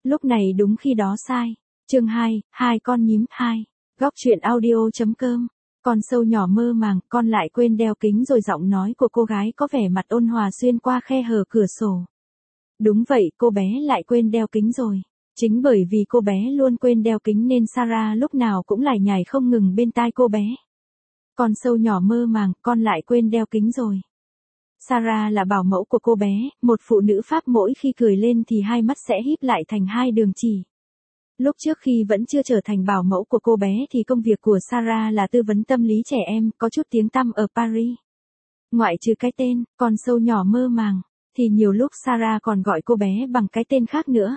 Lúc này đúng khi đó sai. Chương 2, hai con nhím 2. Góc truyện audio.com. Con sâu nhỏ mơ màng, con lại quên đeo kính rồi, giọng nói của cô gái có vẻ mặt ôn hòa xuyên qua khe hở cửa sổ. Đúng vậy, cô bé lại quên đeo kính rồi. Chính bởi vì cô bé luôn quên đeo kính nên Sarah lúc nào cũng lải nhải không ngừng bên tai cô bé. Con sâu nhỏ mơ màng, con lại quên đeo kính rồi. Sarah là bảo mẫu của cô bé, một phụ nữ Pháp mỗi khi cười lên thì hai mắt sẽ híp lại thành hai đường chỉ. Lúc trước khi vẫn chưa trở thành bảo mẫu của cô bé thì công việc của Sarah là tư vấn tâm lý trẻ em, có chút tiếng tăm ở Paris. Ngoại trừ cái tên, con sâu nhỏ mơ màng, thì nhiều lúc Sarah còn gọi cô bé bằng cái tên khác nữa.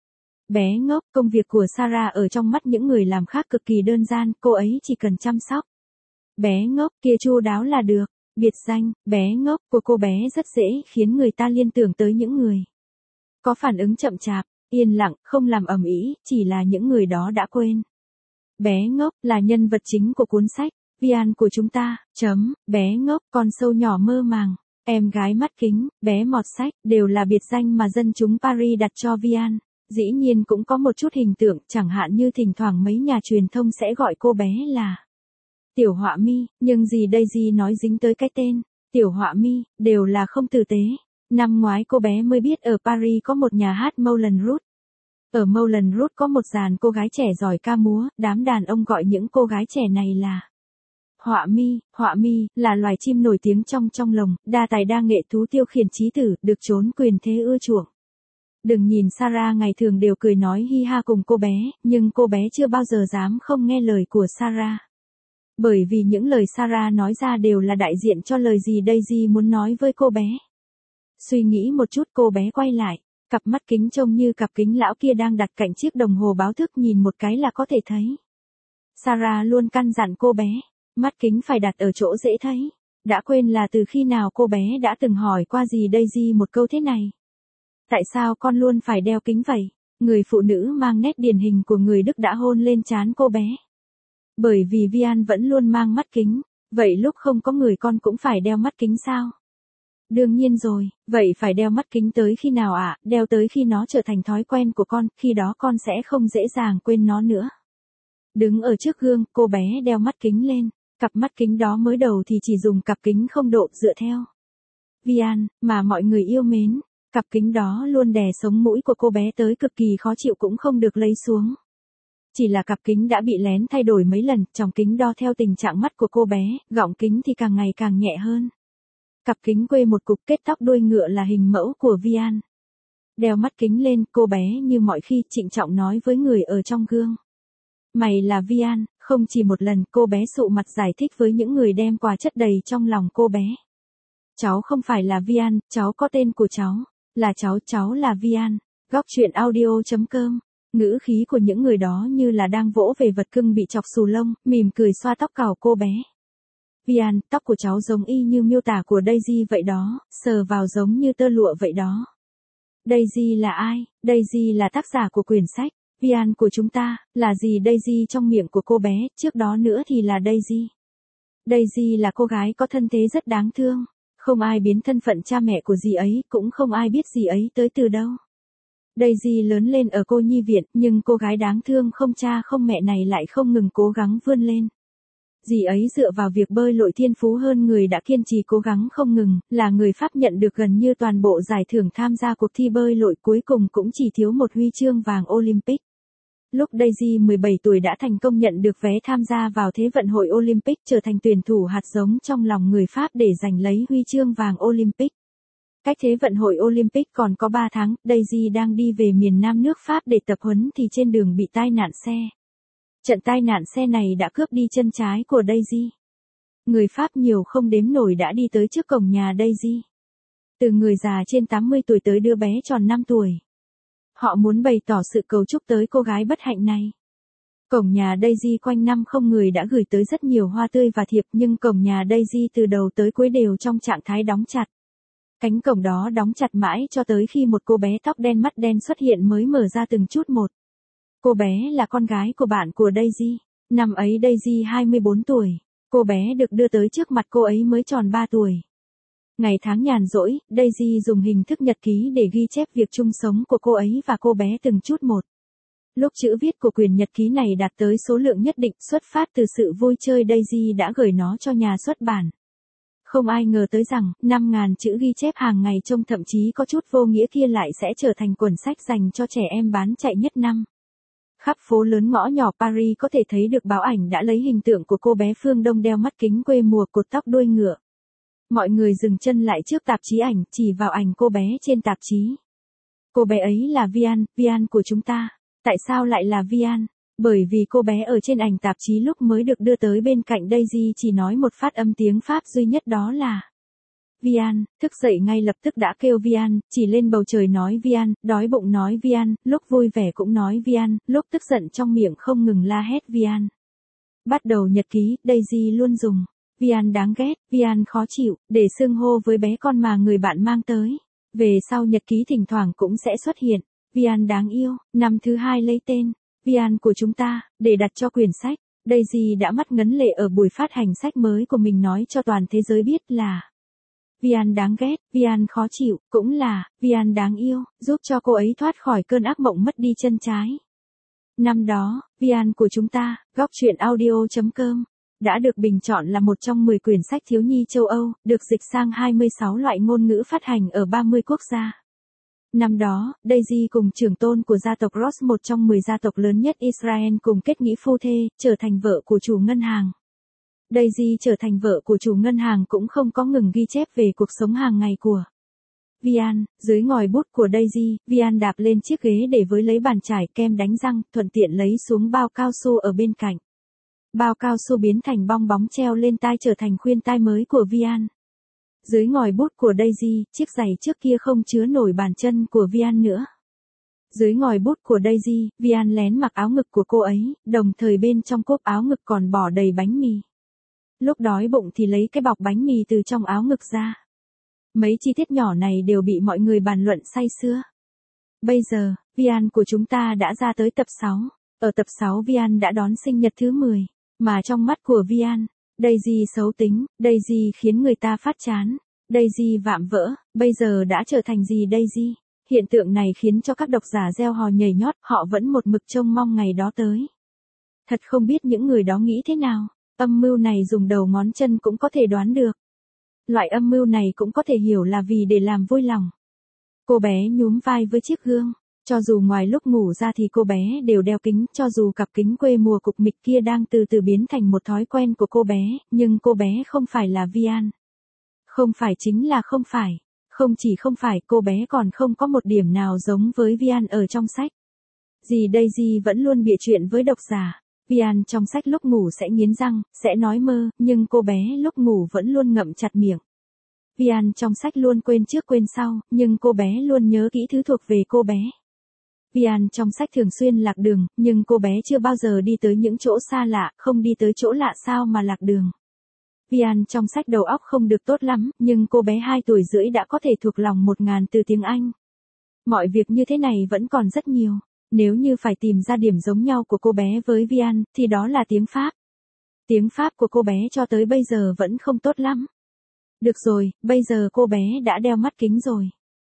Bé ngốc, công việc của Sarah ở trong mắt những người làm khác cực kỳ đơn giản, cô ấy chỉ cần chăm sóc. Bé ngốc kia chu đáo là được. Biệt danh, bé ngốc của cô bé rất dễ khiến người ta liên tưởng tới những người có phản ứng chậm chạp, yên lặng, không làm ầm ĩ, chỉ là những người đó đã quên. Bé ngốc là nhân vật chính của cuốn sách Vian của chúng ta. Bé ngốc, con sâu nhỏ mơ màng, em gái mắt kính, bé mọt sách, đều là biệt danh mà dân chúng Paris đặt cho Vian. Dĩ nhiên cũng có một chút hình tượng, chẳng hạn như thỉnh thoảng mấy nhà truyền thông sẽ gọi cô bé là Tiểu Họa Mi, nhưng gì Daisy nói dính tới cái tên Tiểu Họa Mi, đều là không tử tế. Năm ngoái cô bé mới biết ở Paris có một nhà hát Moulin Rouge. Ở Moulin Rouge có một dàn cô gái trẻ giỏi ca múa, đám đàn ông gọi những cô gái trẻ này là Họa Mi. Họa Mi là loài chim nổi tiếng trong lồng, đa tài đa nghệ, thú tiêu khiển chí tử, được trốn quyền thế ưa chuộng. Đừng nhìn Sarah ngày thường đều cười nói hi ha cùng cô bé, nhưng cô bé chưa bao giờ dám không nghe lời của Sarah. Bởi vì những lời Sarah nói ra đều là đại diện cho lời gì Daisy muốn nói với cô bé. Suy nghĩ một chút, cô bé quay lại, cặp mắt kính trông như cặp kính lão kia đang đặt cạnh chiếc đồng hồ báo thức, nhìn một cái là có thể thấy. Sarah luôn căn dặn cô bé, mắt kính phải đặt ở chỗ dễ thấy. Đã quên là từ khi nào cô bé đã từng hỏi qua gì Daisy một câu thế này. Tại sao con luôn phải đeo kính vậy? Người phụ nữ mang nét điển hình của người Đức đã hôn lên trán cô bé. Bởi vì Vian vẫn luôn mang mắt kính, vậy lúc không có người con cũng phải đeo mắt kính sao? Đương nhiên rồi, vậy phải đeo mắt kính tới khi nào ạ? Đeo tới khi nó trở thành thói quen của con, khi đó con sẽ không dễ dàng quên nó nữa. Đứng ở trước gương, cô bé đeo mắt kính lên, cặp mắt kính đó mới đầu thì chỉ dùng cặp kính không độ dựa theo Vian, mà mọi người yêu mến, cặp kính đó luôn đè sống mũi của cô bé tới cực kỳ khó chịu cũng không được lấy xuống. Chỉ là cặp kính đã bị lén thay đổi mấy lần, tròng kính đo theo tình trạng mắt của cô bé, gọng kính thì càng ngày càng nhẹ hơn. Cặp kính quê một cục, kết tóc đuôi ngựa là hình mẫu của Vian. Đeo mắt kính lên, cô bé như mọi khi trịnh trọng nói với người ở trong gương. Mày là Vian. Không chỉ một lần, cô bé sụ mặt giải thích với những người đem quà chất đầy trong lòng cô bé. Cháu không phải là Vian, cháu có tên của cháu, là cháu là Vian. Góc truyện audio.com. Ngữ khí của những người đó như là đang vỗ về vật cưng bị chọc xù lông, mỉm cười xoa tóc cào cô bé. Vian, tóc của cháu giống y như miêu tả của Daisy vậy đó, sờ vào giống như tơ lụa vậy đó. Daisy là ai? Daisy là tác giả của quyển sách Vian của chúng ta, là gì Daisy trong miệng của cô bé, trước đó nữa thì là Daisy. Daisy là cô gái có thân thế rất đáng thương, không ai biến thân phận cha mẹ của dì ấy, cũng không ai biết dì ấy tới từ đâu. Daisy lớn lên ở cô nhi viện, nhưng cô gái đáng thương không cha không mẹ này lại không ngừng cố gắng vươn lên. Dì ấy dựa vào việc bơi lội thiên phú hơn người đã kiên trì cố gắng không ngừng, là người Pháp nhận được gần như toàn bộ giải thưởng tham gia cuộc thi bơi lội, cuối cùng cũng chỉ thiếu một huy chương vàng Olympic. Lúc Daisy 17 tuổi đã thành công nhận được vé tham gia vào Thế vận hội Olympic, trở thành tuyển thủ hạt giống trong lòng người Pháp để giành lấy huy chương vàng Olympic. Cách Thế vận hội Olympic còn có 3 tháng, Daisy đang đi về miền Nam nước Pháp để tập huấn thì trên đường bị tai nạn xe. Trận tai nạn xe này đã cướp đi chân trái của Daisy. Người Pháp nhiều không đếm nổi đã đi tới trước cổng nhà Daisy. Từ người già trên 80 tuổi tới đứa bé tròn 5 tuổi. Họ muốn bày tỏ sự cầu chúc tới cô gái bất hạnh này. Cổng nhà Daisy quanh năm không người đã gửi tới rất nhiều hoa tươi và thiệp, nhưng cổng nhà Daisy từ đầu tới cuối đều trong trạng thái đóng chặt. Cánh cổng đó đóng chặt mãi cho tới khi một cô bé tóc đen mắt đen xuất hiện mới mở ra từng chút một. Cô bé là con gái của bạn của Daisy. Năm ấy Daisy 24 tuổi. Cô bé được đưa tới trước mặt cô ấy mới tròn 3 tuổi. Ngày tháng nhàn rỗi, Daisy dùng hình thức nhật ký để ghi chép việc chung sống của cô ấy và cô bé từng chút một. Lúc chữ viết của quyển nhật ký này đạt tới số lượng nhất định xuất phát từ sự vui chơi, Daisy đã gửi nó cho nhà xuất bản. Không ai ngờ tới rằng, 5.000 chữ ghi chép hàng ngày trông thậm chí có chút vô nghĩa kia lại sẽ trở thành quyển sách dành cho trẻ em bán chạy nhất năm. Khắp phố lớn ngõ nhỏ Paris có thể thấy được báo ảnh đã lấy hình tượng của cô bé phương Đông đeo mắt kính quê mùa, cột tóc đuôi ngựa. Mọi người dừng chân lại trước tạp chí ảnh, chỉ vào ảnh cô bé trên tạp chí. Cô bé ấy là Vian, Vian của chúng ta. Tại sao lại là Vian? Bởi vì cô bé ở trên ảnh tạp chí lúc mới được đưa tới bên cạnh Daisy chỉ nói một phát âm tiếng Pháp duy nhất, đó là Vian. Thức dậy ngay lập tức đã kêu Vian, chỉ lên bầu trời nói Vian, đói bụng nói Vian, lúc vui vẻ cũng nói Vian, lúc tức giận trong miệng không ngừng la hét Vian. Bắt đầu nhật ký, Daisy luôn dùng Vian đáng ghét, Vian khó chịu, để xưng hô với bé con mà người bạn mang tới. Về sau nhật ký thỉnh thoảng cũng sẽ xuất hiện Vian đáng yêu. Năm thứ 2 lấy tên Vian của chúng ta, để đặt cho quyển sách. Daisy đã mắt ngấn lệ ở buổi phát hành sách mới của mình, nói cho toàn thế giới biết là Vian đáng ghét, Vian khó chịu, cũng là Vian đáng yêu, giúp cho cô ấy thoát khỏi cơn ác mộng mất đi chân trái. Năm đó, Vian của chúng ta, góc truyện audio.com, đã được bình chọn là một trong 10 quyển sách thiếu nhi châu Âu, được dịch sang 26 loại ngôn ngữ, phát hành ở 30 quốc gia. Năm đó, Daisy cùng trưởng tôn của gia tộc Ross, một trong 10 gia tộc lớn nhất Israel, cùng kết nghĩa phu thê, trở thành vợ của chủ ngân hàng. Daisy trở thành vợ của chủ ngân hàng cũng không có ngừng ghi chép về cuộc sống hàng ngày của Vian. Dưới ngòi bút của Daisy, Vian đạp lên chiếc ghế để với lấy bàn chải, kem đánh răng, thuận tiện lấy xuống bao cao su ở bên cạnh. Bao cao su biến thành bong bóng treo lên tai, trở thành khuyên tai mới của Vian. Dưới ngòi bút của Daisy, chiếc giày trước kia không chứa nổi bàn chân của Vian nữa. Dưới ngòi bút của Daisy, Vian lén mặc áo ngực của cô ấy, đồng thời bên trong cốp áo ngực còn bỏ đầy bánh mì. Lúc đói bụng thì lấy cái bọc bánh mì từ trong áo ngực ra. Mấy chi tiết nhỏ này đều bị mọi người bàn luận say sưa. Bây giờ, Vian của chúng ta đã ra tới tập 6. Ở tập 6 Vian đã đón sinh nhật thứ 10. Mà trong mắt của Vian, Daisy xấu tính, Daisy khiến người ta phát chán, Daisy vạm vỡ, bây giờ đã trở thành gì Daisy? Hiện tượng này khiến cho các độc giả reo hò nhảy nhót, họ vẫn một mực trông mong ngày đó tới. Thật không biết những người đó nghĩ thế nào, âm mưu này dùng đầu ngón chân cũng có thể đoán được. Loại âm mưu này cũng có thể hiểu là vì để làm vui lòng. Cô bé nhún vai với chiếc gương. Cho dù ngoài lúc ngủ ra thì cô bé đều đeo kính, cho dù cặp kính quê mùa cục mịch kia đang từ từ biến thành một thói quen của cô bé, nhưng cô bé không phải là Vian. Không phải chính là không phải. Không chỉ không phải, cô bé còn không có một điểm nào giống với Vian ở trong sách. Dì Daisy vẫn luôn bịa chuyện với độc giả. Vian trong sách lúc ngủ sẽ nghiến răng, sẽ nói mơ, nhưng cô bé lúc ngủ vẫn luôn ngậm chặt miệng. Vian trong sách luôn quên trước quên sau, nhưng cô bé luôn nhớ kỹ thứ thuộc về cô bé. Vian trong sách thường xuyên lạc đường, nhưng cô bé chưa bao giờ đi tới những chỗ xa lạ, không đi tới chỗ lạ sao mà lạc đường. Vian trong sách đầu óc không được tốt lắm, nhưng cô bé 2 tuổi rưỡi đã có thể thuộc lòng 1000 từ tiếng Anh. Mọi việc như thế này vẫn còn rất nhiều. Nếu như phải tìm ra điểm giống nhau của cô bé với Vian, thì đó là tiếng Pháp. Tiếng Pháp của cô bé cho tới bây giờ vẫn không tốt lắm. Được rồi, bây giờ cô bé đã đeo mắt kính rồi.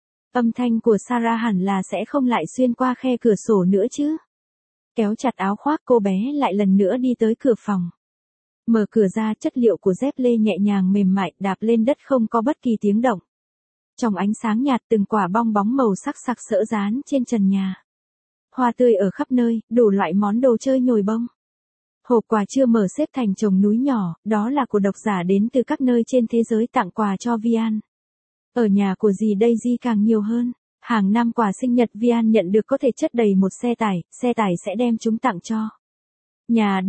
Âm thanh của Sarah hẳn là sẽ không lại xuyên qua khe cửa sổ nữa chứ. Kéo chặt áo khoác, cô bé lại lần nữa đi tới cửa phòng. Mở cửa ra, chất liệu của dép lê nhẹ nhàng mềm mại đạp lên đất không có bất kỳ tiếng động. Trong ánh sáng nhạt, từng quả bong bóng màu sắc sặc sỡ dán trên trần nhà. Hoa tươi ở khắp nơi, đủ loại món đồ chơi nhồi bông. Hộp quà chưa mở xếp thành chồng núi nhỏ, đó là của độc giả đến từ các nơi trên thế giới tặng quà cho Vian. Ở nhà của dì Daisy càng nhiều hơn. Hàng năm quà sinh nhật Vian nhận được có thể chất đầy một xe tải sẽ đem chúng tặng cho. Nhà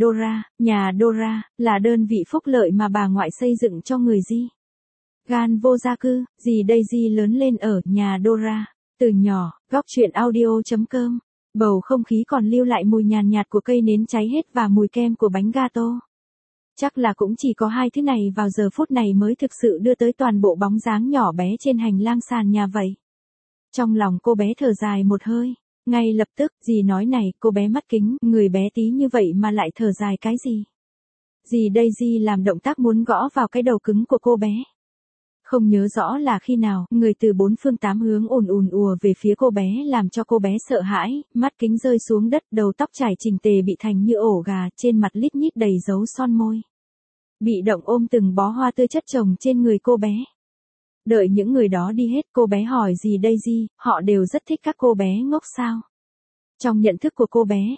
Dora, là đơn vị phúc lợi mà bà ngoại xây dựng cho người Di. Gan vô gia cư, dì Daisy lớn lên ở nhà Dora. Từ nhỏ, góc truyện audio.com, bầu không khí còn lưu lại mùi nhàn nhạt của cây nến cháy hết và mùi kem của bánh gato. Chắc là cũng chỉ có 2 thứ này vào giờ phút này mới thực sự đưa tới toàn bộ bóng dáng nhỏ bé trên hành lang sàn nhà vậy. Trong lòng cô bé thở dài một hơi. Ngay lập tức, dì nói này, cô bé mắt kính, người bé tí như vậy mà lại thở dài cái gì? Dì Daisy làm động tác muốn gõ vào cái đầu cứng của cô bé. Không nhớ rõ là khi nào, người từ bốn phương tám hướng ùn ùn ùa về phía cô bé làm cho cô bé sợ hãi, mắt kính rơi xuống đất, đầu tóc trải chỉnh tề bị thành như ổ gà, trên mặt lít nhít đầy dấu son môi. Bị động ôm từng bó hoa tươi chất chồng trên người cô bé. Đợi những người đó đi hết, cô bé hỏi gì Daisy, họ đều rất thích các cô bé ngốc sao. Trong nhận thức của cô bé,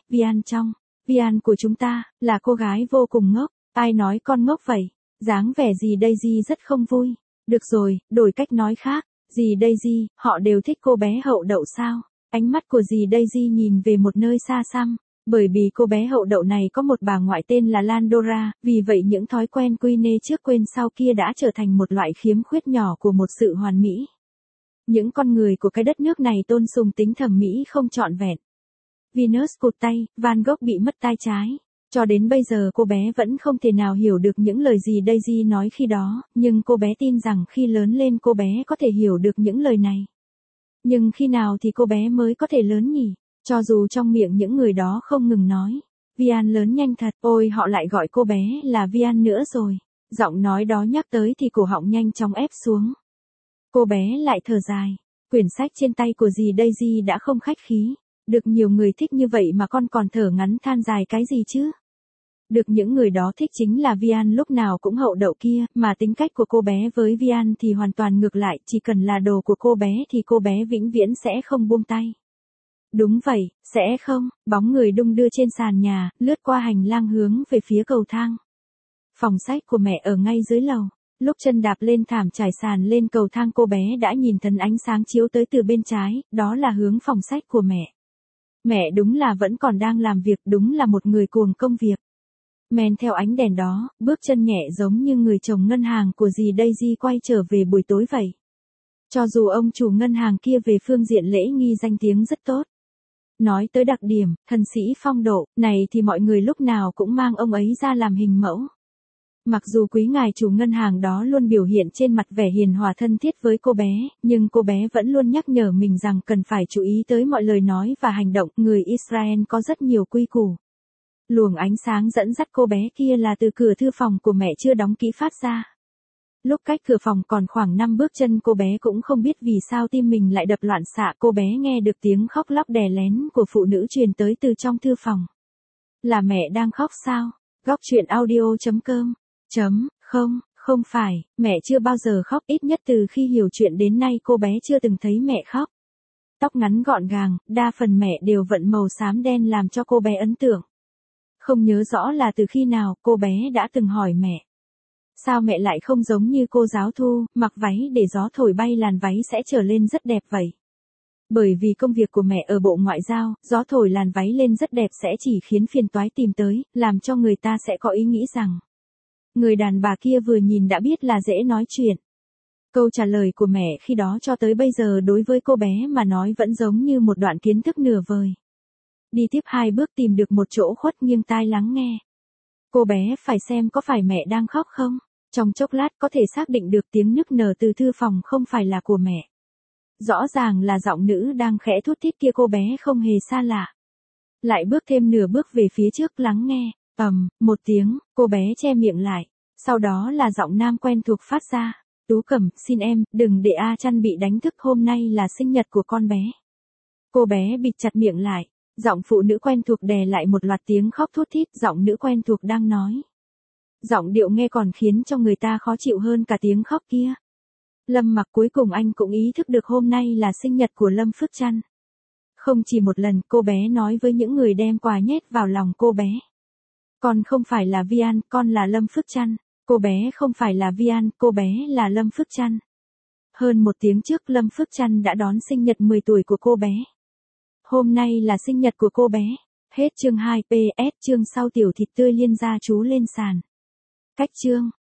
Vian của chúng ta, là cô gái vô cùng ngốc, ai nói con ngốc vậy, dáng vẻ gì Daisy rất không vui. Được rồi, đổi cách nói khác, dì Daisy, họ đều thích cô bé hậu đậu sao? Ánh mắt của dì Daisy nhìn về một nơi xa xăm, bởi vì cô bé hậu đậu này có một bà ngoại tên là Landora, vì vậy những thói quen quy nê trước quên sau kia đã trở thành một loại khiếm khuyết nhỏ của một sự hoàn mỹ. Những con người của cái đất nước này tôn sùng tính thẩm mỹ không trọn vẹn. Venus cụt tay, Van Gogh bị mất tay trái. Cho đến bây giờ cô bé vẫn không thể nào hiểu được những lời gì Daisy nói khi đó, nhưng cô bé tin rằng khi lớn lên cô bé có thể hiểu được những lời này. Nhưng khi nào thì cô bé mới có thể lớn nhỉ? Cho dù trong miệng những người đó không ngừng nói. Vian lớn nhanh thật, ôi họ lại gọi cô bé là Vian nữa rồi. Giọng nói đó nhắc tới thì cổ họng nhanh chóng ép xuống. Cô bé lại thở dài. Quyển sách trên tay của dì Daisy đã không khách khí. Được nhiều người thích như vậy mà con còn thở ngắn than dài cái gì chứ? Được những người đó thích chính là Vian lúc nào cũng hậu đậu kia, mà tính cách của cô bé với Vian thì hoàn toàn ngược lại, chỉ cần là đồ của cô bé thì cô bé vĩnh viễn sẽ không buông tay. Đúng vậy, sẽ không, bóng người đung đưa trên sàn nhà, lướt qua hành lang hướng về phía cầu thang. Phòng sách của mẹ ở ngay dưới lầu. Lúc chân đạp lên thảm trải sàn lên cầu thang cô bé đã nhìn thấy ánh sáng chiếu tới từ bên trái, đó là hướng phòng sách của mẹ. Mẹ đúng là vẫn còn đang làm việc, đúng là một người cuồng công việc. Men theo ánh đèn đó, bước chân nhẹ giống như người chồng ngân hàng của dì Daisy quay trở về buổi tối vậy. Cho dù ông chủ ngân hàng kia về phương diện lễ nghi danh tiếng rất tốt. Nói tới đặc điểm, thần sĩ phong độ, này thì mọi người lúc nào cũng mang ông ấy ra làm hình mẫu. Mặc dù quý ngài chủ ngân hàng đó luôn biểu hiện trên mặt vẻ hiền hòa thân thiết với cô bé, nhưng cô bé vẫn luôn nhắc nhở mình rằng cần phải chú ý tới mọi lời nói và hành động. Người Israel có rất nhiều quy củ. Luồng ánh sáng dẫn dắt cô bé kia là từ cửa thư phòng của mẹ chưa đóng kỹ phát ra. Lúc cách cửa phòng còn khoảng 5 bước chân cô bé cũng không biết vì sao tim mình lại đập loạn xạ. Cô bé nghe được tiếng khóc lóc đè lén của phụ nữ truyền tới từ trong thư phòng. Là mẹ đang khóc sao? Góc truyện audio.com. Không phải, mẹ chưa bao giờ khóc, ít nhất từ khi hiểu chuyện đến nay cô bé chưa từng thấy mẹ khóc. Tóc ngắn gọn gàng, đa phần mẹ đều vận màu xám đen làm cho cô bé ấn tượng. Không nhớ rõ là từ khi nào cô bé đã từng hỏi mẹ. Sao mẹ lại không giống như cô giáo Thu, mặc váy để gió thổi bay làn váy sẽ trở lên rất đẹp vậy? Bởi vì công việc của mẹ ở Bộ Ngoại giao, gió thổi làn váy lên rất đẹp sẽ chỉ khiến phiền toái tìm tới, làm cho người ta sẽ có ý nghĩ rằng người đàn bà kia vừa nhìn đã biết là dễ nói chuyện. Câu trả lời của mẹ khi đó cho tới bây giờ đối với cô bé mà nói vẫn giống như một đoạn kiến thức nửa vời. Đi tiếp 2 bước tìm được một chỗ khuất nghiêng tai lắng nghe. Cô bé phải xem có phải mẹ đang khóc không. Trong chốc lát có thể xác định được tiếng nức nở từ thư phòng không phải là của mẹ. Rõ ràng là giọng nữ đang khẽ thút thít kia, cô bé không hề xa lạ. Lại bước thêm nửa bước về phía trước lắng nghe. Một tiếng, cô bé che miệng lại. Sau đó là giọng nam quen thuộc phát ra. Tú Cẩm, xin em, đừng để A Chăn bị đánh thức, hôm nay là sinh nhật của con bé. Cô bé bịt chặt miệng lại. Giọng phụ nữ quen thuộc đè lại một loạt tiếng khóc thút thít, giọng nữ quen thuộc đang nói. Giọng điệu nghe còn khiến cho người ta khó chịu hơn cả tiếng khóc kia. Lâm Mặc, cuối cùng anh cũng ý thức được hôm nay là sinh nhật của Lâm Phước Trăn. Không chỉ một lần cô bé nói với những người đem quà nhét vào lòng cô bé. Con không phải là Vian, con là Lâm Phước Trăn. Cô bé không phải là Vian, cô bé là Lâm Phước Trăn. Hơn 1 tiếng trước Lâm Phước Trăn đã đón sinh nhật 10 tuổi của cô bé. Hôm nay là sinh nhật của cô bé. Hết chương 2 PS, chương sau tiểu thịt tươi liên gia chú lên sàn. Cách chương.